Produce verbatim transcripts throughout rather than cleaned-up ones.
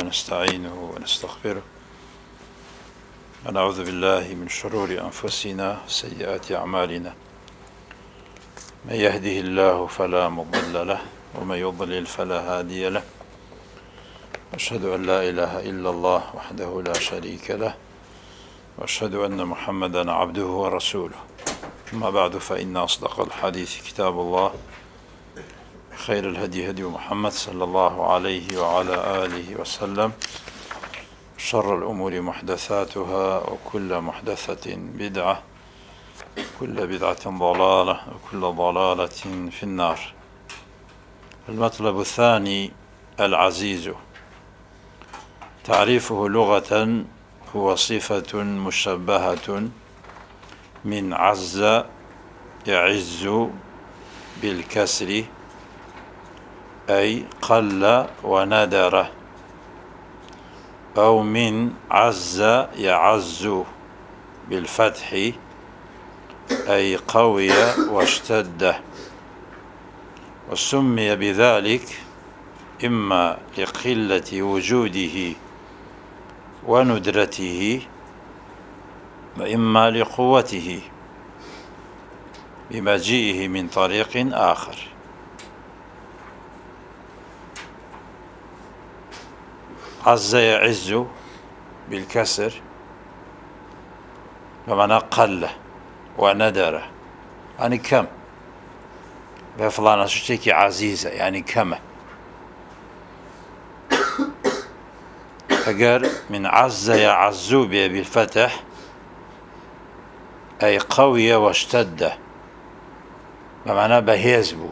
ونستعينه ونستغفره ونعوذ بالله من شرور أنفسنا وسيئات أعمالنا. من يهده الله فلا مضل له ومن يضلل فلا هادي له. أشهد أن لا إله إلا الله وحده لا شريك له وأشهد أن محمدا عبده ورسوله. أما بعد، فإن أصدق الحديث كتاب الله، خير الهدي هدي محمد صلى الله عليه وعلى آله وسلم، شر الأمور محدثاتها وكل محدثة بدعة وكل بدعة ضلالة وكل ضلالة في النار. المطلب الثاني العزيز. تعريفه لغة هو صفة مشبهة من عز يعز بالكسر، أي قل وندر، أو من عز يعز بالفتح، أي قوي واشتد. وسمي بذلك إما لقلة وجوده وندرته، وإما لقوته بمجيئه من طريق آخر. عز يعز بالكسر بمعنى قل وندر، يعني كم. بفلانة شتيكي عزيزة يعني كم. أجر من عز يعز بالفتح، أي قوي واشتد، بمعنى بهيز بو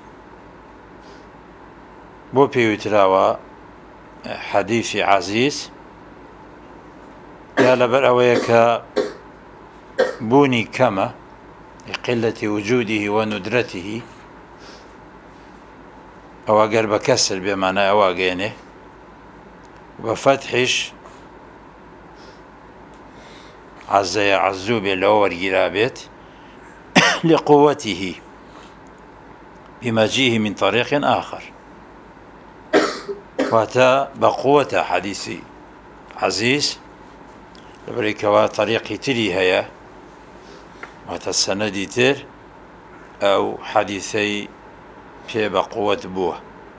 بو بيوتراوى حديث عزيز يا لبر أويك بوني كما لقلة وجوده وندرته، أو أجر بكسر بمعنى أواجينه، وفتحش عز يعز بالأور جرابت لقوته بمجيئه من طريق آخر. واتا بقوة حديثي عزيز لبريكوا طريقي تري هيا، واتا السندي تر أو حديثي في بقوة بوه.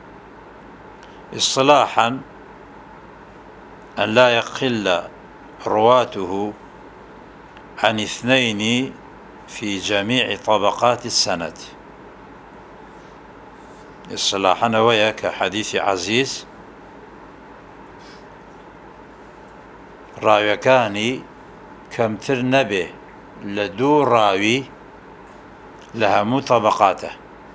اصطلاحا أن لا يقل رواته عن اثنين في جميع طبقات السند. اصطلاحا ويا كحديث عزيز راوي كاني كم تر نبه لدو راوي لها مو طبقاته،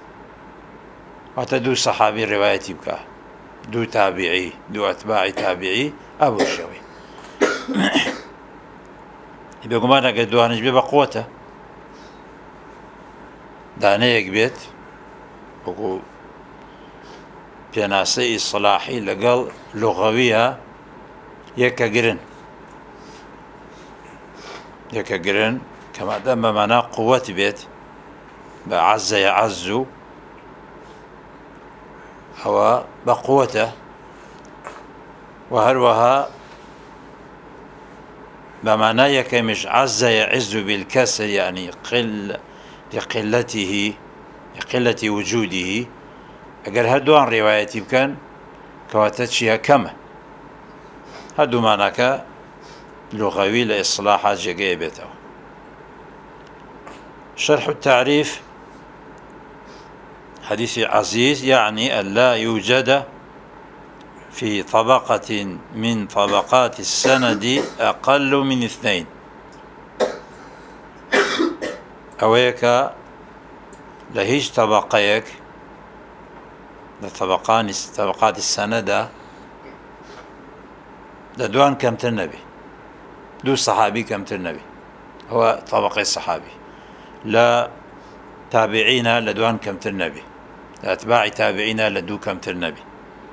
وتدو صحابي روايتي بك دو تابعي دو أتباع تابعي أبو الشوي يبقى ما نقد دوانج بقوته دانيك بيت بقو بيناسي إصلاحي لقل لغوية يكا قرن يكا قرن كما دام معنى قوة بيت بعز يعز هو بقوته، وهروها بمعنى يكا مش عز يعز بالكسر، يعني قل لقلته لقلة وجوده. أجر هدوان روايتي بكن كواتتشيها كما هدو معناك لغوي لإصلاحات جاقية بيته. شرح التعريف. حديث عزيز يعني أن لا يوجد في طبقة من طبقات السند أقل من اثنين، أويك لهيج طبقيك لطبقان طبقات السند لدوان كم ترنبي دو صحابي كم ترنبي هو طبقي الصحابي، لا تابعين لدوان كم ترنبي، لا أتباع تابعين لدو كم ترنبي.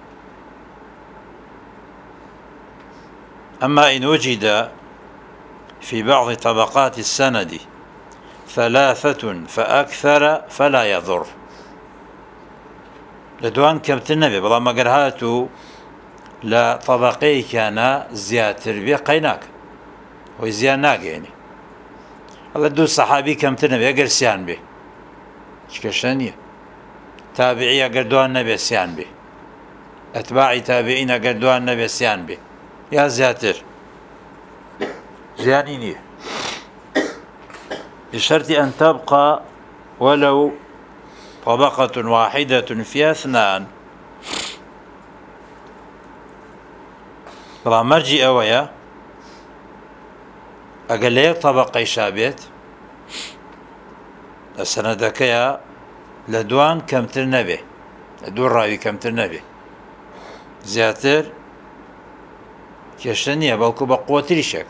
أما إن وجد في بعض طبقات السند ثلاثة فأكثر فلا يضر. لدوان كمت النبي بلا ما قرهاتو لا طبقي كان زياتر بي قيناك وزيان ناقيني الله دو صحابي كم تنبي أقر سيان بي شكشانية تابعي أقر دوان نبي سيان بي أتباعي تابعين أقر دوان نبي سيان بي يا زياتر زيانيني بشرط أن تبقى ولو طبقة واحدة فيها اثنان طبعا مرجي أويا أقل لي طبقة شابت السندك يا لدوان كم ترنبه لدوان راوي كم ترنبه زياتر كشنية بلكو بقوة ريشك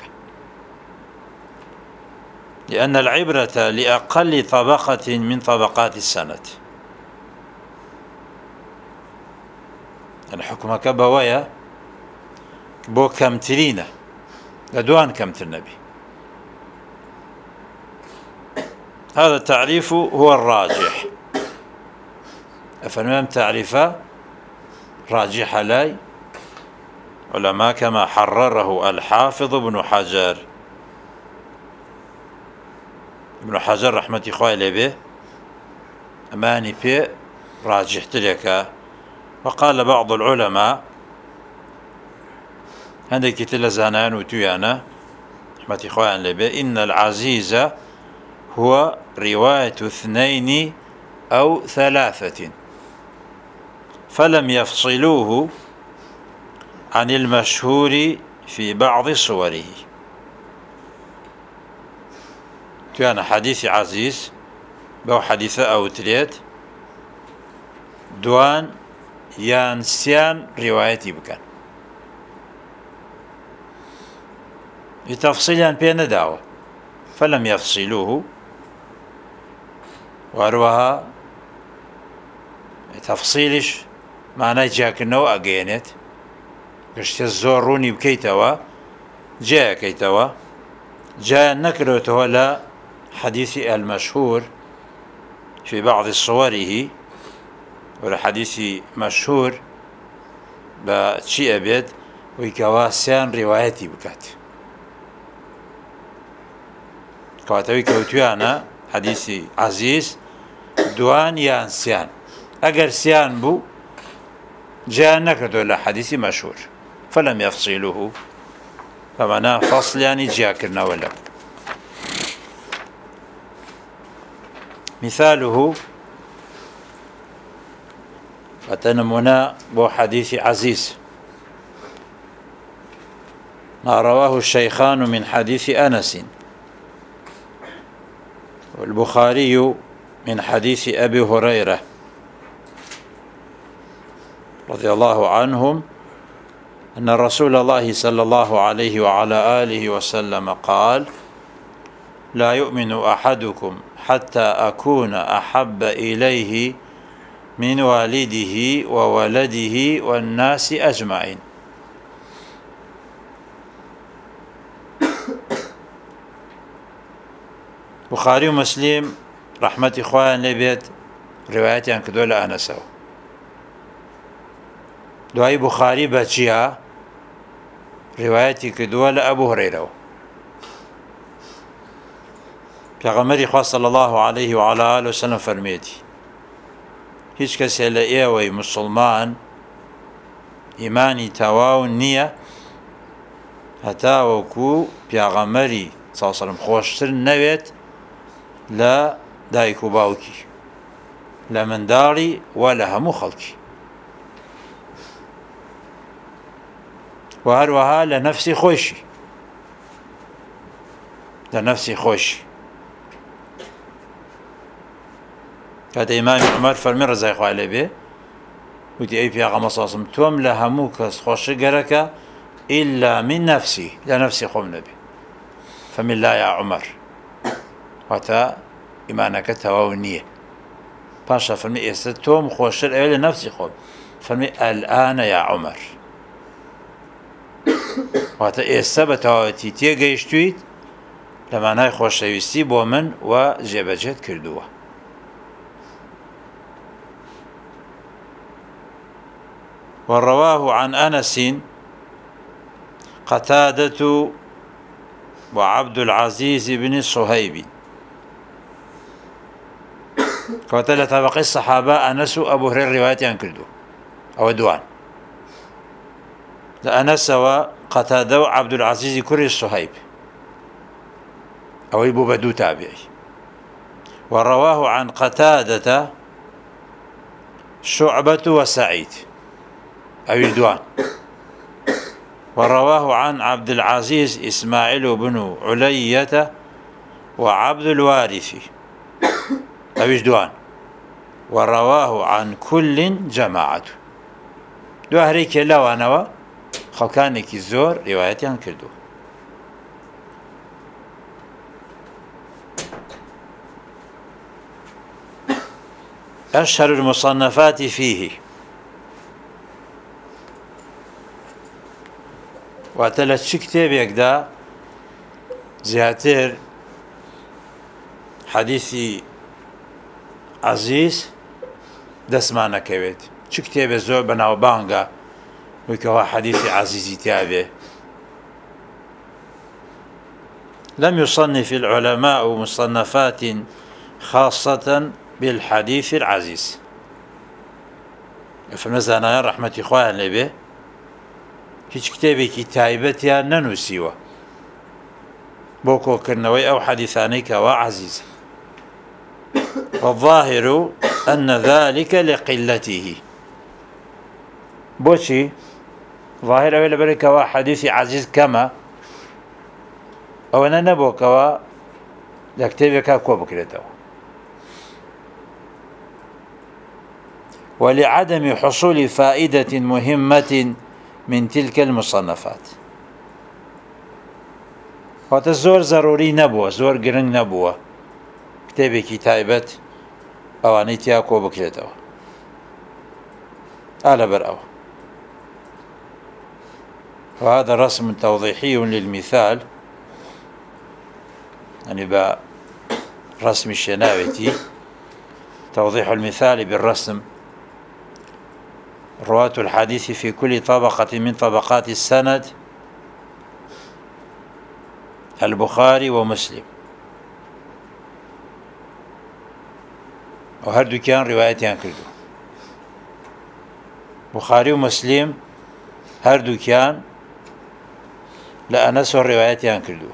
لأن العبرة لأقل طبقة من طبقات السند يعني حكمك بوايا بو كم ترينه لدوان كم ترنبي هذا التعريف هو الراجح أفنمام تعريفه راجح علي علماء كما حرره الحافظ ابن حجر ابن حجر رحمة إخوائي لبه أماني بي راجح تلك. وقال بعض العلماء عندك تلا زانان وتيانا رحمة إخوائي لبه إن العزيز هو رواية اثنين أو ثلاثة فلم يفصلوه عن المشهور في بعض صوره. كان حديث عزيز بو حديث أو تريد دوان يان سيان روايتي بكان بتفصيل بين دعوة فلم يفصلوه واروها تفصيلش معناه جاكنو أجينت كشت الزوروني بكيتوا جاء كيتوا جاء نكرته ولا حديث المشهور في بعض صوره ولا حديث مشهور بشيء أبيض ويكواسيان روايتي بكات كواتوي كوتوانا حديث عزيز دوان يان سيان أجر سيان بو جاء نكرته ولا حديث مشهور فلم يفصلوه فمعناه فصل يعني جاء كرنا ولا. مثاله وتنمنا بو حديث عزيز ما رواه الشيخان من حديث أنس والبخاري من حديث أبي هريرة رضي الله عنهم أن رسول الله صلى الله عليه وعلى آله وسلم قال لا يؤمن أحدكم حتى أكون أحب إليه من والده وولده والناس أجمعين. بخاري ومسلم رحمة إخوان لبيت روايات عن كدولة أنسو دعاي بخاري باتشيها روايتي كدولة أبو هريرة پیغمبری خواه صلی الله علیه و علی آله و سلم فرمیدی هیچ کسی لئیوی مسلمان ایمانی تواو نیه هتا وکو پیغمبری صلی الله علیه و سلم خوشتر نوید لا دایکو باوکی لمنداری ولا همو خلقی و هروها لنفسی خوشی لنفسی خوشی. هذا إمام عمر فرمي رضي الله عنه ودي أي بياغا مصاصم توم لهمو كس خوش قرك إلا من نفسي لا نفسي خوم نبي فمن لا يا عمر وتا إيمانك تواونية باشا فرمي إيست توم خوش إلا نفسي خوم فرمي الآن يا عمر وتا إيست بتواوتي تيجيشتويت لما ناي خوش ويستي بومن وجبجت كردوه. ورواه عن أنس قتادة وعبد العزيز بن صهيب. كوتل طبق الصحابة أنس وأبو هريرة رواية ينكردو أو دوان لأنس وقتادة وعبد العزيز كري الصهيب أو يبو بدو تابعي. ورواه عن قتادة شعبة وسعيد أو الدوان. ورواه عن عبد العزيز إسماعيل بن علية وعبد الوارث أو الدوان. ورواه عن كل جماعة دو هريك لا ونوا خلقانك الزور روايتان كردو. أشهر المصنفات فيه واتلت شي كتابك دا زياتر حديثي عزيز دسمانا كويت شي كتاب زور بناو بانغا وكوا حديثي عزيزي تابع. لم يصنف العلماء مصنفات خاصة بالحديث العزيز. فمثلا رحمة إخوان لبه هیچ کتێبێکی تایبەتیان نەنووسیوە بۆ کۆکردنەوەی ئەو حەدیثانەی کەوا عەزیزە. والظاهر أن ذلك لقلته. بۆچی؟ ظاهر ئەوەی لەبەرەوەی کەوا حەدیثی عەزیز کەمە ئەوەنە نەبووە کەوا لە کتێبێکا کۆ بکرێتەوە. ولعدم حصول فائدة مهمة من تلك المصنفات. واتە زۆر زەرۆری نەبووە زۆر گرنگ نەبووە کتێبێکی تایبەت ئەوانەی تیا کۆ بکرێتەوە. ئا لەبەر ئەوە وهذا رسم توضيحي للمثال يعني بە رسمی شێناوێتی توضيح المثال بالرسم. رواة الحديث في كل طبقة من طبقات السند البخاري ومسلم وهردو كان روايتان كردو. بخاري ومسلم هردو كان لأنس روايتان كردو.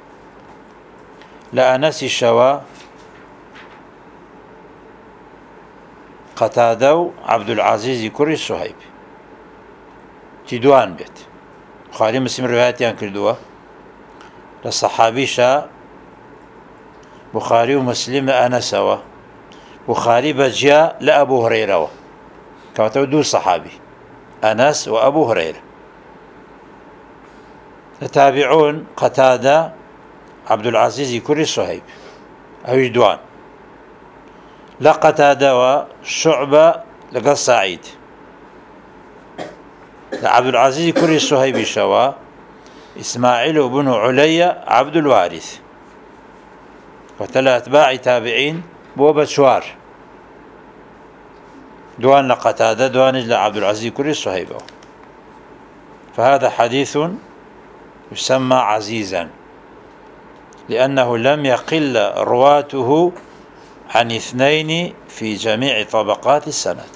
لأنس الشوا قتادة عبد العزيز كري الصهيب تدوان بيت. بخاري مسلم روايتان كردوه للصحابي شا بخاري ومسلم لأنسوا بخاري بجيا لأبو هريرة كما دو صحابي أنس وأبو هريرة. التابعون قتادة عبد العزيز كري الصهيب أو يدوان لقتادة وشعبة لقى سعيد لعبد العزيز كري الصهيب شوا إسماعيل بن علية عبد الوارث. وتلا أتباع تابعين بوبة شوار دوان لقتادة دوان لعبد العزيز كري الصهيب. فهذا حديث يسمى عزيزا لأنه لم يقل رواته عن اثنين في جميع طبقات السند.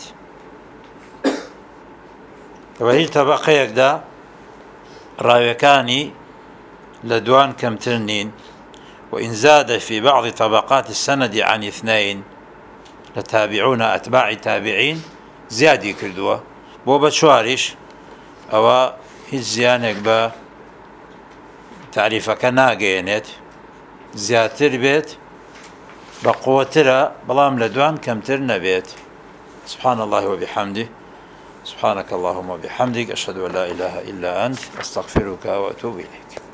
وهي طبقة يكدا راويكاني لدوان كمترنين وإن زاد في بعض طبقات السند عن اثنين لتابعون أتباع تابعين زيادة كردوة بو بشوارش أو هيج زيانك با تعريفك ناقينت زيادتر بيت بقوترا بلام لدوان كمتر نبيت. سبحان الله وبحمده سبحانك اللهم وبحمدك أشهد أن لا إله إلا أنت أستغفرك وأتوب إليك.